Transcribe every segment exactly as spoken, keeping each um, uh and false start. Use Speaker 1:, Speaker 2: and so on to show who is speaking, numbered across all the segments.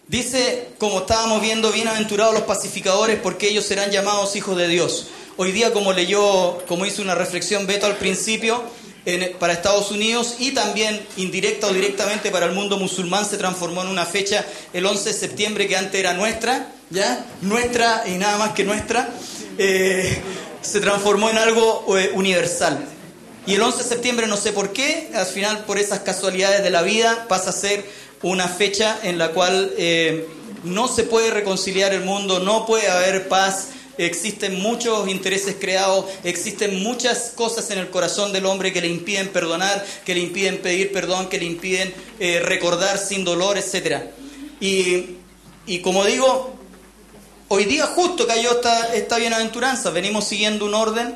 Speaker 1: Dice, como estábamos viendo, bienaventurados los pacificadores, porque ellos serán llamados hijos de Dios. Hoy día, como leyó, como hizo una reflexión Beto al principio, en, para Estados Unidos y también indirecta o directamente para el mundo musulmán, se transformó en una fecha, el once de septiembre, que antes era nuestra, ¿ya? Nuestra y nada más que nuestra, eh, se transformó en algo eh, universal. Y el once de septiembre, no sé por qué, al final, por esas casualidades de la vida, pasa a ser una fecha en la cual eh, no se puede reconciliar el mundo, no puede haber paz, existen muchos intereses creados, existen muchas cosas en el corazón del hombre que le impiden perdonar, que le impiden pedir perdón, que le impiden eh, recordar sin dolor, etcétera. Y, y como digo, hoy día justo cayó esta, esta bienaventuranza, venimos siguiendo un orden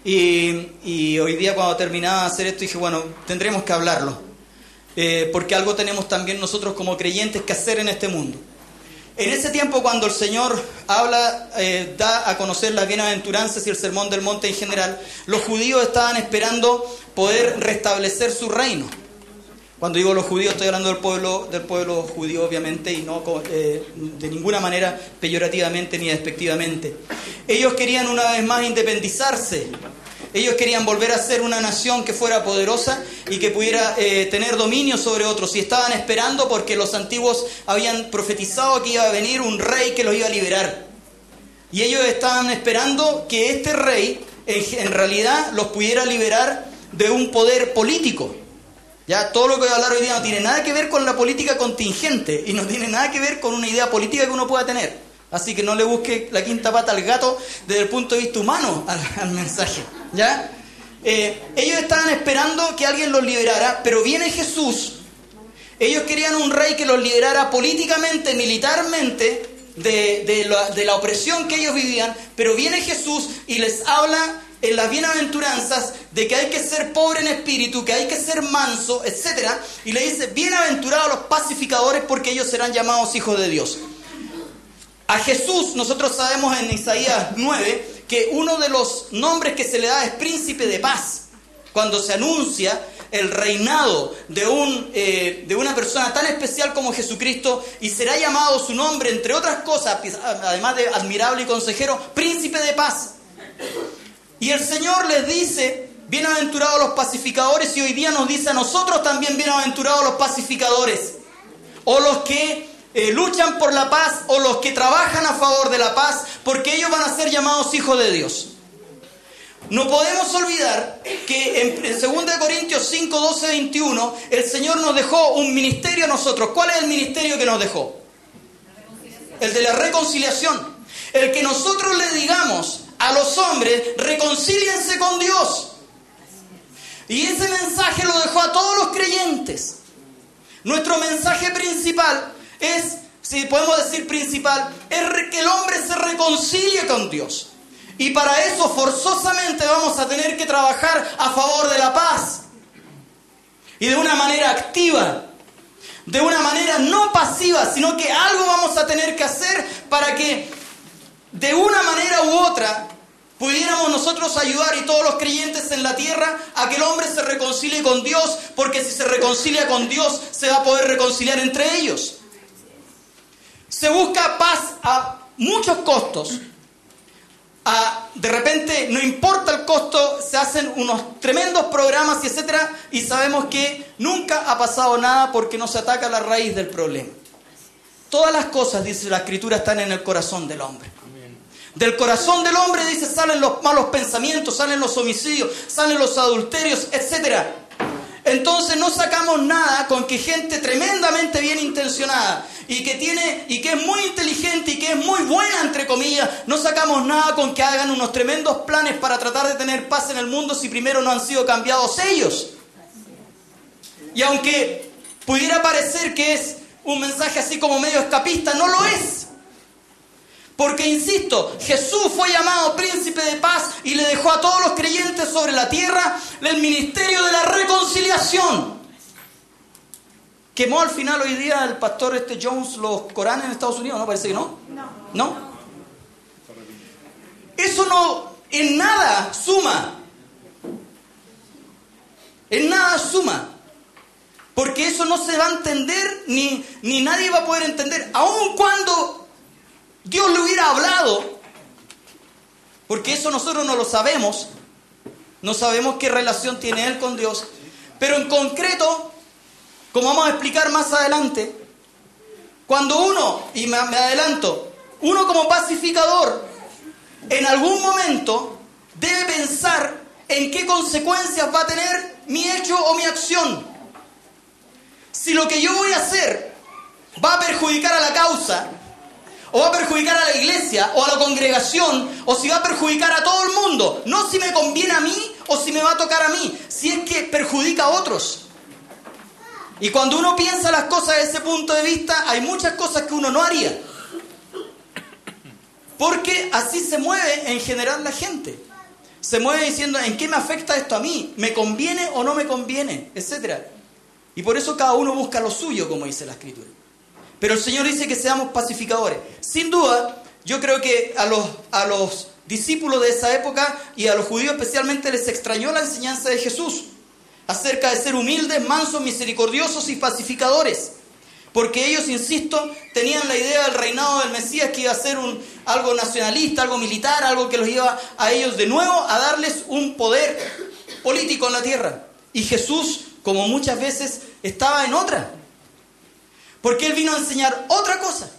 Speaker 1: y, y hoy día cuando terminaba de hacer esto dije, bueno, tendremos que hablarlo. Eh, porque algo tenemos también nosotros como creyentes que hacer en este mundo. En ese tiempo, cuando el Señor habla, eh, da a conocer las bienaventuranzas y el sermón del monte en general, los judíos estaban esperando poder restablecer su reino. Cuando digo los judíos, estoy hablando del pueblo, del pueblo judío, obviamente, y no eh, de ninguna manera peyorativamente ni despectivamente. Ellos querían una vez más independizarse. Ellos querían volver a ser una nación que fuera poderosa y que pudiera eh, tener dominio sobre otros. Y estaban esperando porque los antiguos habían profetizado que iba a venir un rey que los iba a liberar. Y ellos estaban esperando que este rey en, en realidad los pudiera liberar de un poder político. Ya todo lo que voy a hablar hoy día no tiene nada que ver con la política contingente y no tiene nada que ver con una idea política que uno pueda tener. Así que no le busque la quinta pata al gato desde el punto de vista humano al, al mensaje, ¿ya? Eh, ellos estaban esperando que alguien los liberara, pero viene Jesús. Ellos querían un rey que los liberara políticamente, militarmente, de, de, la, de la opresión que ellos vivían, pero viene Jesús y les habla en las bienaventuranzas de que hay que ser pobre en espíritu, que hay que ser manso, etcétera, y le dice, bienaventurados los pacificadores, porque ellos serán llamados hijos de Dios. A Jesús, nosotros sabemos en Isaías nueve que uno de los nombres que se le da es príncipe de paz. Cuando se anuncia el reinado de, un, eh, de una persona tan especial como Jesucristo, y será llamado su nombre, entre otras cosas, además de admirable y consejero, príncipe de paz. Y el Señor les dice, bienaventurados los pacificadores, y hoy día nos dice a nosotros también, bienaventurados los pacificadores, o los que Eh, luchan por la paz, o los que trabajan a favor de la paz, porque ellos van a ser llamados hijos de Dios. No podemos olvidar que en, en segunda de Corintios cinco, doce, veintiuno, el Señor nos dejó un ministerio a nosotros. ¿Cuál es el ministerio que nos dejó? El de la reconciliación. El que nosotros le digamos a los hombres, reconcíliense con Dios. Y ese mensaje lo dejó a todos los creyentes. Nuestro mensaje principal es, si podemos decir principal, es que el hombre se reconcilie con Dios. Y para eso forzosamente vamos a tener que trabajar a favor de la paz. Y de una manera activa. De una manera no pasiva, sino que algo vamos a tener que hacer para que de una manera u otra pudiéramos nosotros ayudar, y todos los creyentes en la tierra, a que el hombre se reconcilie con Dios, porque si se reconcilia con Dios, se va a poder reconciliar entre ellos. Se busca paz a muchos costos. A, de repente, no importa el costo, se hacen unos tremendos programas, y etcétera, y sabemos que nunca ha pasado nada porque no se ataca la raíz del problema. Todas las cosas, dice la Escritura, están en el corazón del hombre. Del corazón del hombre, dice, salen los malos pensamientos, salen los homicidios, salen los adulterios, etcétera. Entonces no sacamos nada con que gente tremendamente bien intencionada y que tiene y que es muy inteligente y que es muy buena, entre comillas, no sacamos nada con que hagan unos tremendos planes para tratar de tener paz en el mundo si primero no han sido cambiados ellos. Y aunque pudiera parecer que es un mensaje así como medio escapista, no lo es. Porque, insisto, Jesús fue llamado príncipe de paz y le dejó a todos los creyentes sobre la tierra el ministerio de la reconciliación. ¿Quemó al final hoy día el pastor este Jones los Coranes en Estados Unidos? ¿No? Parece que no.
Speaker 2: No.
Speaker 1: ¿No? Eso no en nada suma. En nada suma. Porque eso no se va a entender, ni, ni nadie va a poder entender, aun cuando Dios le hubiera hablado, porque eso nosotros no lo sabemos, no sabemos qué relación tiene Él con Dios, pero en concreto, como vamos a explicar más adelante, cuando uno, y me, me adelanto, uno como pacificador, en algún momento debe pensar en qué consecuencias va a tener mi hecho o mi acción. Si lo que yo voy a hacer va a perjudicar a la causa, o va a perjudicar a la iglesia, o a la congregación, o si va a perjudicar a todo el mundo, no si me conviene a mí, o si me va a tocar a mí, si es que perjudica a otros. Y cuando uno piensa las cosas desde ese punto de vista, hay muchas cosas que uno no haría. Porque así se mueve en general la gente. Se mueve diciendo, ¿en qué me afecta esto a mí? ¿Me conviene o no me conviene? Etcétera. Y por eso cada uno busca lo suyo, como dice la Escritura. Pero el Señor dice que seamos pacificadores. Sin duda, yo creo que a los, a los discípulos de esa época y a los judíos especialmente les extrañó la enseñanza de Jesús acerca de ser humildes, mansos, misericordiosos y pacificadores. Porque ellos, insisto, tenían la idea del reinado del Mesías que iba a ser un, algo nacionalista, algo militar, algo que los iba a ellos de nuevo a darles un poder político en la tierra. Y Jesús, como muchas veces, estaba en otra. Porque Él vino a enseñar otra cosa.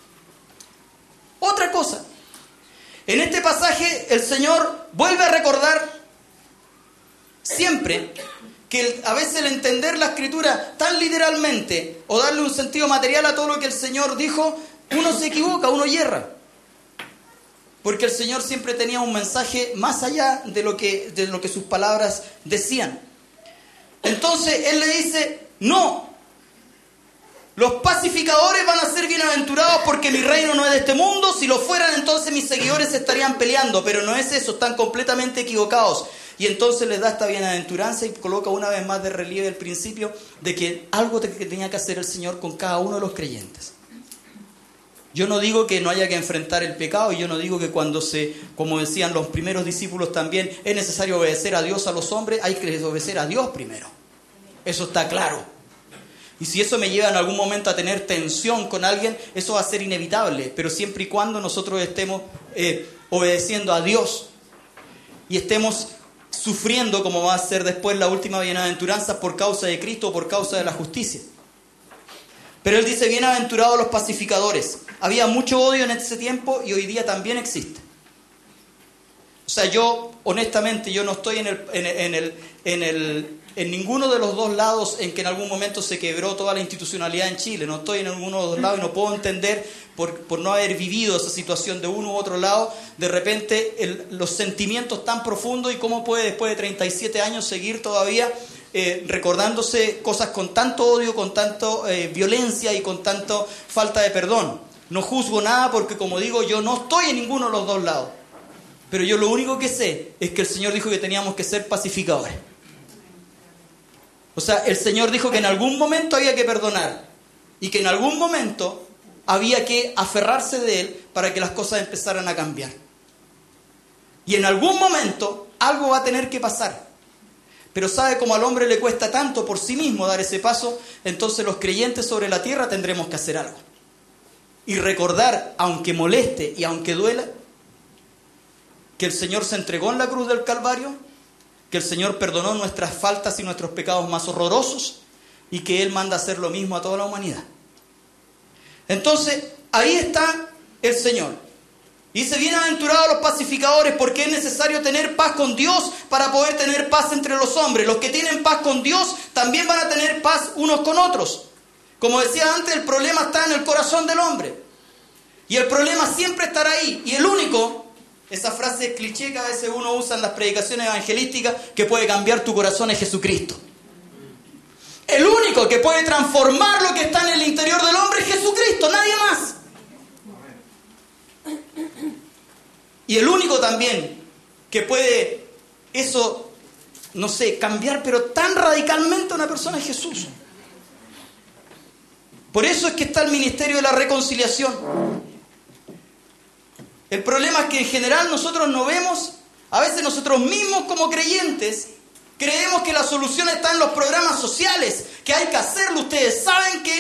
Speaker 1: Otra cosa. En este pasaje el Señor vuelve a recordar siempre que el, a veces el entender la Escritura tan literalmente o darle un sentido material a todo lo que el Señor dijo, uno se equivoca, uno yerra. Porque el Señor siempre tenía un mensaje más allá de lo que, de lo que sus palabras decían. Entonces Él le dice, no, los pacificadores van a ser bienaventurados porque mi reino no es de este mundo. Si lo fueran, entonces mis seguidores estarían peleando, pero no es eso, están completamente equivocados. Y entonces les da esta bienaventuranza y coloca una vez más de relieve el principio de que algo que tenía que hacer el Señor con cada uno de los creyentes. Yo no digo que no haya que enfrentar el pecado, y yo no digo que cuando se, como decían los primeros discípulos también, es necesario obedecer a Dios, a los hombres, hay que obedecer a Dios primero. Eso está claro. Y si eso me lleva en algún momento a tener tensión con alguien, eso va a ser inevitable, pero siempre y cuando nosotros estemos eh, obedeciendo a Dios y estemos sufriendo, como va a ser después la última bienaventuranza, por causa de Cristo o por causa de la justicia. Pero Él dice, bienaventurados los pacificadores. Había mucho odio en ese tiempo y hoy día también existe. O sea, yo, honestamente, yo no estoy en el, en, en el, en el, en ninguno de los dos lados en que en algún momento se quebró toda la institucionalidad en Chile. No estoy en ninguno de los dos lados y no puedo entender, por, por no haber vivido esa situación de uno u otro lado, de repente el, los sentimientos tan profundos y cómo puede después de treinta y siete años seguir todavía eh, recordándose cosas con tanto odio, con tanto eh, violencia y con tanto falta de perdón. No juzgo nada porque, como digo, yo no estoy en ninguno de los dos lados. Pero yo lo único que sé es que el Señor dijo que teníamos que ser pacificadores. O sea, el Señor dijo que en algún momento había que perdonar y que en algún momento había que aferrarse de Él para que las cosas empezaran a cambiar. Y en algún momento algo va a tener que pasar. Pero sabe, como al hombre le cuesta tanto por sí mismo dar ese paso, entonces los creyentes sobre la tierra tendremos que hacer algo. Y recordar, aunque moleste y aunque duela, que el Señor se entregó en la cruz del Calvario, que el Señor perdonó nuestras faltas y nuestros pecados más horrorosos y que Él manda a hacer lo mismo a toda la humanidad. Entonces, ahí está el Señor. Dice, bienaventurados los pacificadores, porque es necesario tener paz con Dios para poder tener paz entre los hombres. Los que tienen paz con Dios también van a tener paz unos con otros. Como decía antes, el problema está en el corazón del hombre. Y el problema siempre estará ahí. Y el único, esa frase cliché que a veces uno usa en las predicaciones evangelísticas, que puede cambiar tu corazón es Jesucristo. El único que puede transformar lo que está en el interior del hombre es Jesucristo, nadie más. Y el único también que puede eso, no sé, cambiar pero tan radicalmente a una persona es Jesús. Por eso es que está el ministerio de la reconciliación. El problema es que en general nosotros no vemos, a veces nosotros mismos como creyentes, Creemos que la solución está en los programas sociales, que hay que hacerlo. Ustedes saben que